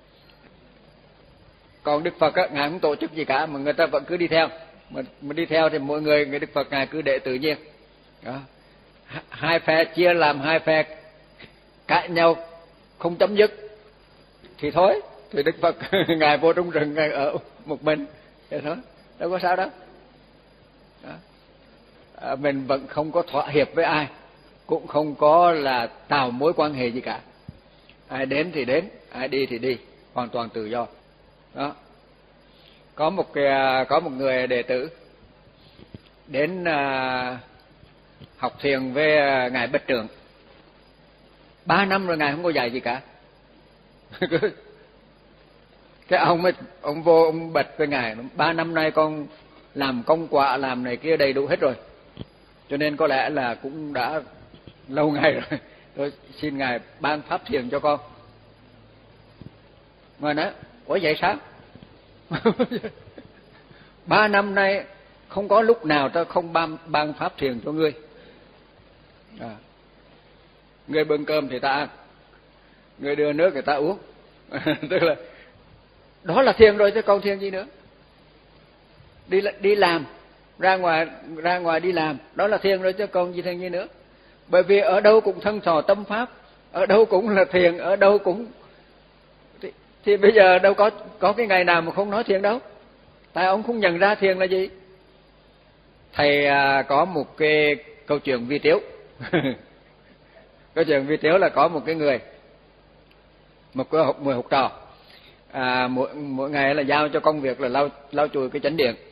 Còn Đức Phật á, ngài không tổ chức gì cả mà người ta vẫn cứ đi theo. Mà, mà đi theo thì mỗi người, người Đức Phật ngài cứ để tự nhiên. Đó. Hai phe chia làm hai phe cãi nhau không chấm dứt thì thôi, thì Đức Phật ngài vô trong rừng, ngài ở một mình vậy thôi, đâu có sao đâu. Đó. À, mình vẫn không có thỏa hiệp với ai, cũng không có là tạo mối quan hệ gì cả. Ai đến thì đến, ai đi thì đi, hoàn toàn tự do. Đó. Có một cái, có một người đệ tử đến uh, học thiền với uh, ngài Bích Trượng. Ba năm rồi ngài không có dạy gì cả. Cái ông ấy, ông vô ông bật với ngài, ba năm nay con làm công quả, làm này kia đầy đủ hết rồi, cho nên có lẽ là cũng đã lâu ngày rồi, tôi xin ngài ban pháp thiền cho con. Mà nói ủa vậy sao? Ba năm nay không có lúc nào ta không ban, ban pháp thiền cho ngươi. À. Ngươi bưng cơm thì ta ăn, ngươi đưa nước người ta uống. Tức là đó là thiền rồi chứ còn thiền gì nữa. Đi đi làm, ra ngoài ra ngoài đi làm, đó là thiền rồi chứ còn gì thiền gì nữa. Bởi vì ở đâu cũng thân thọ tâm pháp, ở đâu cũng là thiền, ở đâu cũng thì, thì bây giờ đâu có có cái ngày nào mà không nói thiền đâu. Tại ông không nhận ra thiền là gì. Thầy à, có một cái câu chuyện vi tiếu. Câu chuyện vi tiếu là có một cái người, một cái học mười học trò, à, mỗi mỗi ngày là giao cho công việc là lau lau chùi cái chánh điện.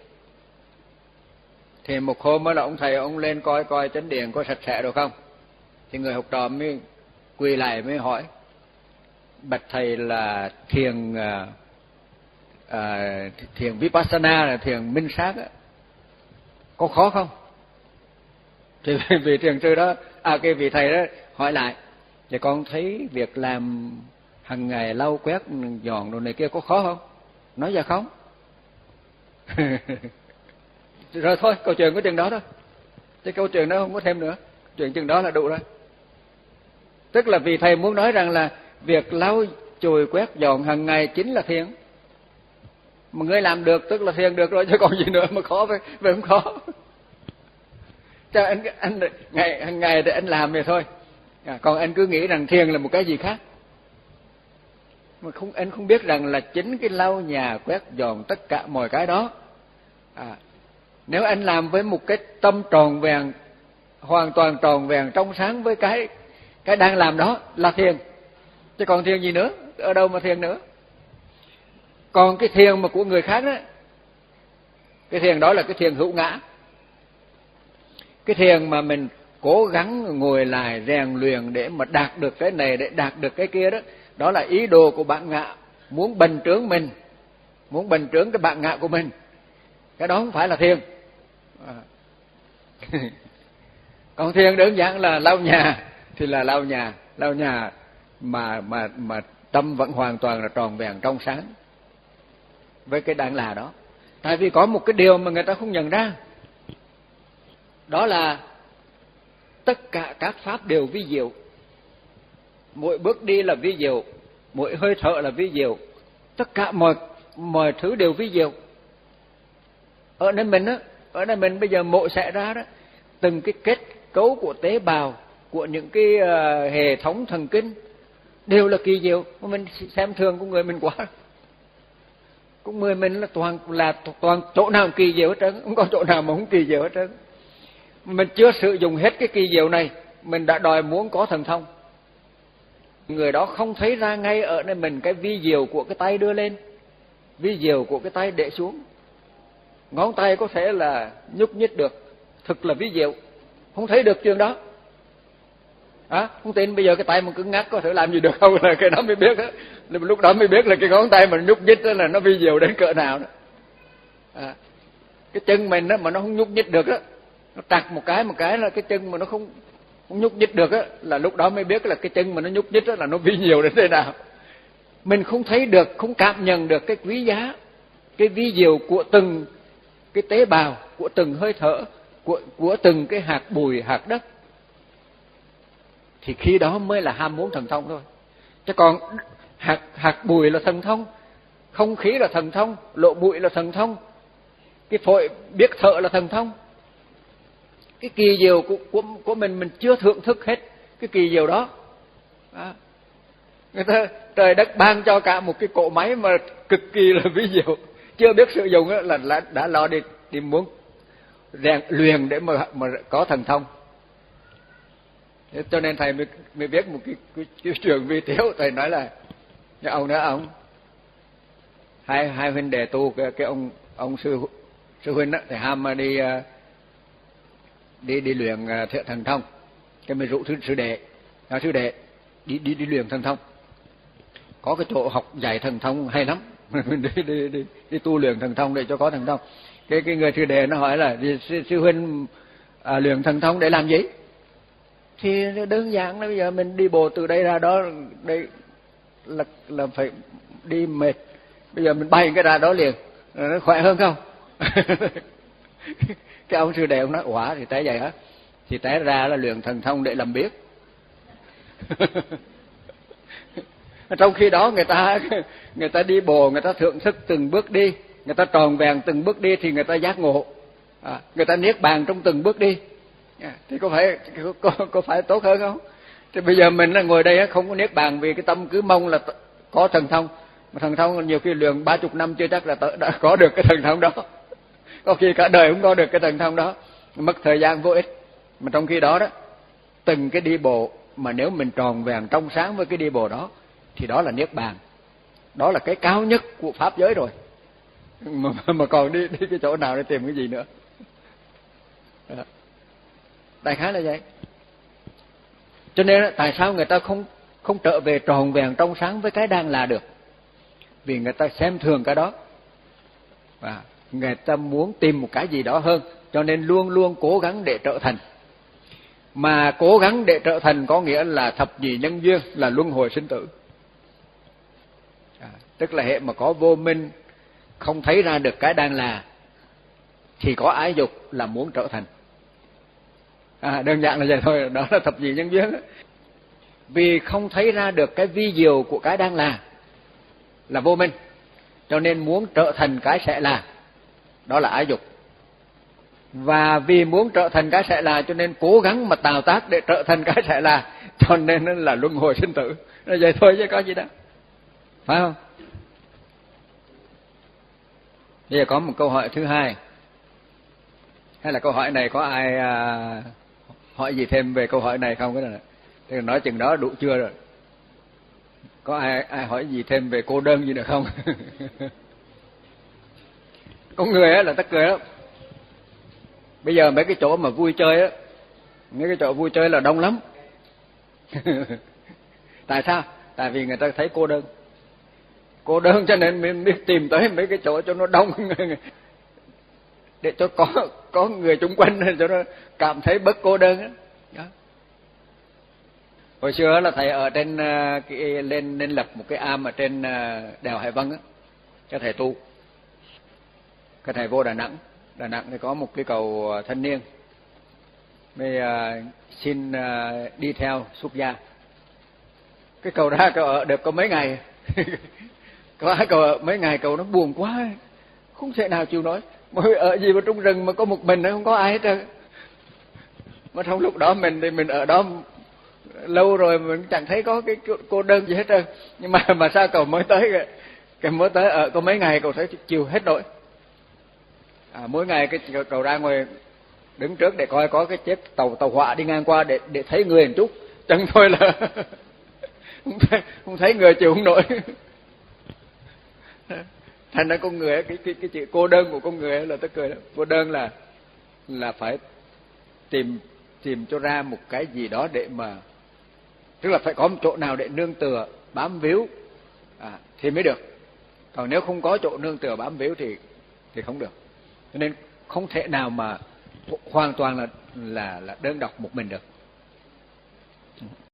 Thì một hôm đó là ông thầy ông lên coi coi chánh điện có sạch sẽ được không. Thì người học trò mới quỳ lại mới hỏi: bạch thầy là thiền à, à, thiền vipassana là thiền minh sát á, có khó không? Thì vị thiền sư đó, à cái vị thầy đó hỏi lại: thì con thấy việc làm hàng ngày lau quét dọn đồ này kia có khó không? Nói dạ không. Rồi thôi, câu chuyện có chừng đó thôi. Cái câu chuyện đó không có thêm nữa, chuyện chừng đó là đủ rồi. Tức là vì thầy muốn nói rằng là việc lau chùi quét dọn hàng ngày chính là thiền. Mà ngươi làm được tức là thiền được rồi, chứ còn gì nữa mà khó với với không khó. Cho anh anh ngày hàng ngày thì anh làm vậy thôi. À, còn anh cứ nghĩ rằng thiền là một cái gì khác. Mà không, anh không biết rằng là chính cái lau nhà quét dọn tất cả mọi cái đó, à, nếu anh làm với một cái tâm tròn vẹn, hoàn toàn tròn vẹn trong sáng với cái cái đang làm đó là thiền. Chứ còn thiền gì nữa, ở đâu mà thiền nữa. Còn cái thiền mà của người khác đó, cái thiền đó là cái thiền hữu ngã. Cái thiền mà mình cố gắng ngồi lại rèn luyện để mà đạt được cái này, để đạt được cái kia đó, đó là ý đồ của bản ngã, muốn bành trướng mình, muốn bành trướng cái bản ngã của mình. Cái đó không phải là thiền. À. Còn thiền đơn giản là lau nhà thì là lau nhà, lau nhà mà mà mà tâm vẫn hoàn toàn là tròn vẹn trong sáng với cái đang là đó. Tại vì có một cái điều mà người ta không nhận ra, đó là tất cả các pháp đều vi diệu. Mỗi bước đi là vi diệu, mỗi hơi thở là vi diệu, tất cả mọi mọi thứ đều vi diệu. Ở nơi mình á, ở nơi mình bây giờ mổ xẻ ra đó, từng cái kết cấu của tế bào, của những cái uh, hệ thống thần kinh đều là kỳ diệu. Mà mình xem thường của người mình quá. Của người mình là toàn là toàn chỗ nào kỳ diệu hết trơn, không có chỗ nào mà không kỳ diệu hết trơn. Mình chưa sử dụng hết cái kỳ diệu này, mình đã đòi muốn có thần thông. Người đó không thấy ra ngay ở nơi mình cái vi diệu của cái tay đưa lên, vi diệu của cái tay để xuống. Ngón tay có thể là nhúc nhích được, thực là vi diệu, không thấy được chuyện đó. À, không tin bây giờ cái tay mà cứng ngắc có thể làm gì được không, là cái đó mới biết đó. Lúc đó mới biết là cái ngón tay mà nhúc nhích đó là nó vi diệu đến cỡ nào đó. À, cái chân mình đó mà nó không nhúc nhích được đó, nó trặc một cái một cái là cái chân mà nó không không nhúc nhích được á, là lúc đó mới biết là cái chân mà nó nhúc nhích đó là nó vi diệu đến thế nào. Mình không thấy được, không cảm nhận được cái quý giá, cái vi diệu của từng cái tế bào, của từng hơi thở, của của từng cái hạt bụi, hạt đất, thì khi đó mới là ham muốn thần thông thôi. Chứ còn hạt hạt bụi là thần thông, không khí là thần thông, lộ bụi là thần thông, cái phổi biết thở là thần thông. Cái kỳ diệu của, của, của mình mình chưa thưởng thức hết cái kỳ diệu đó. À, người ta trời đất ban cho cả một cái cỗ máy mà cực kỳ là ví diệu, chưa biết sử dụng là, là đã lo đi đi muốn rèn luyện để mà mà có thần thông. Cho nên thầy mới, mới biết một cái, cái, cái trường vi tiếu, thầy nói là ông nữa ông hai hai huynh đệ tu, cái, cái ông ông sư sư huynh đó thì ham mà đi đi đi luyện thiện thần thông, cái mới rủ sư, sư đệ à, sư đệ đi đi đi luyện thần thông, có cái chỗ học dạy thần thông hay lắm. đi, đi đi đi tu luyện thần thông để cho có thần thông. Cái cái người sư đệ nó hỏi là sư, sư huynh à, luyện thần thông để làm gì? Thì đơn giản là bây giờ mình đi bộ từ đây ra đó, đây là là phải đi mệt, bây giờ mình bay cái ra đó liền, nó khỏe hơn không? Cái ông sư đệ ông nói quả thì té vậy hả? Thì té ra là luyện thần thông để làm biết. Trong khi đó người ta người ta đi bộ, người ta thưởng thức từng bước đi, người ta tròn vẹn từng bước đi thì người ta giác ngộ, à, người ta niết bàn trong từng bước đi, à, thì có phải có, có phải tốt hơn không? Thì bây giờ mình là ngồi đây không có niết bàn vì cái tâm cứ mong là có thần thông, mà thần thông nhiều khi luyện ba chục năm chưa chắc là đã có được cái thần thông đó, có khi cả đời không có được cái thần thông đó, mất thời gian vô ích. Mà trong khi đó đó, từng cái đi bộ mà nếu mình tròn vẹn trong sáng với cái đi bộ đó thì đó là niết bàn, đó là cái cao nhất của pháp giới rồi, mà, mà còn đi đi cái chỗ nào để tìm cái gì nữa. Đó. Đại khái là vậy. Cho nên tại sao người ta không không trở về tròn vẹn trong sáng với cái đang là được? Vì người ta xem thường cái đó và người ta muốn tìm một cái gì đó hơn, cho nên luôn luôn cố gắng để trở thành. Mà cố gắng để trở thành có nghĩa là thập nhị nhân duyên, là luân hồi sinh tử. À, tức là hệ mà có vô minh, không thấy ra được cái đang là, thì có ái dục là muốn trở thành. À, đơn giản là vậy thôi, đó là thập nhị nhân duyên. Vì không thấy ra được cái vi diệu của cái đang là, là vô minh, cho nên muốn trở thành cái sẽ là, đó là ái dục. Và vì muốn trở thành cái sẽ là cho nên cố gắng mà tạo tác để trở thành cái sẽ là, cho nên nó là luân hồi sinh tử. Nó vậy thôi chứ có gì đâu, phải không? Bây giờ có một câu hỏi thứ hai, hay là câu hỏi này có ai à, hỏi gì thêm về câu hỏi này không? Cái này thì nói chừng đó đủ chưa rồi. Có ai ai hỏi gì thêm về cô đơn gì được không? Con người á là tất cười lắm. Bây giờ mấy cái chỗ mà vui chơi á, mấy cái chỗ vui chơi là đông lắm. Tại sao? Tại vì người ta thấy cô đơn. Cô đơn cho nên mình đi tìm tới mấy cái chỗ cho nó đông, để cho có có người chung quanh, cho nó cảm thấy bớt cô đơn á. Đó. Hồi xưa là thầy ở trên cái, lên lên lập một cái am ở trên đèo Hải Vân á, cho thầy tu. Cái thầy vô Đà Nẵng, Đà Nẵng thì có một cái cầu thanh niên, mới uh, xin uh, đi theo xuất gia. Cái cầu ra cầu ở được có mấy ngày, có cầu ở mấy ngày cầu nó buồn quá, không thể nào chịu nổi. Mới ở gì mà trong rừng mà có một mình, nó không có ai hết trơn. Mà trong lúc đó mình thì mình ở đó lâu rồi mình chẳng thấy có cái cô đơn gì hết trơn. Nhưng mà mà sao cầu mới tới kìa, cái mới tới ở có mấy ngày cầu thấy chịu hết nổi. À, mỗi ngày cái cầu ra ngoài đứng trước để coi có cái chiếc tàu tàu hỏa đi ngang qua để để thấy người một chút, chẳng thôi là không thấy, không thấy người chịu không nổi. Thành ra con người cái cái cái chữ cô đơn của con người là tức cười đó. Cô đơn là là phải tìm tìm cho ra một cái gì đó để mà, tức là phải có một chỗ nào để nương tựa bám víu à, thì mới được. Còn nếu không có chỗ nương tựa bám víu thì thì không được. Cho nên không thể nào mà hoàn toàn là là là đơn độc một mình được.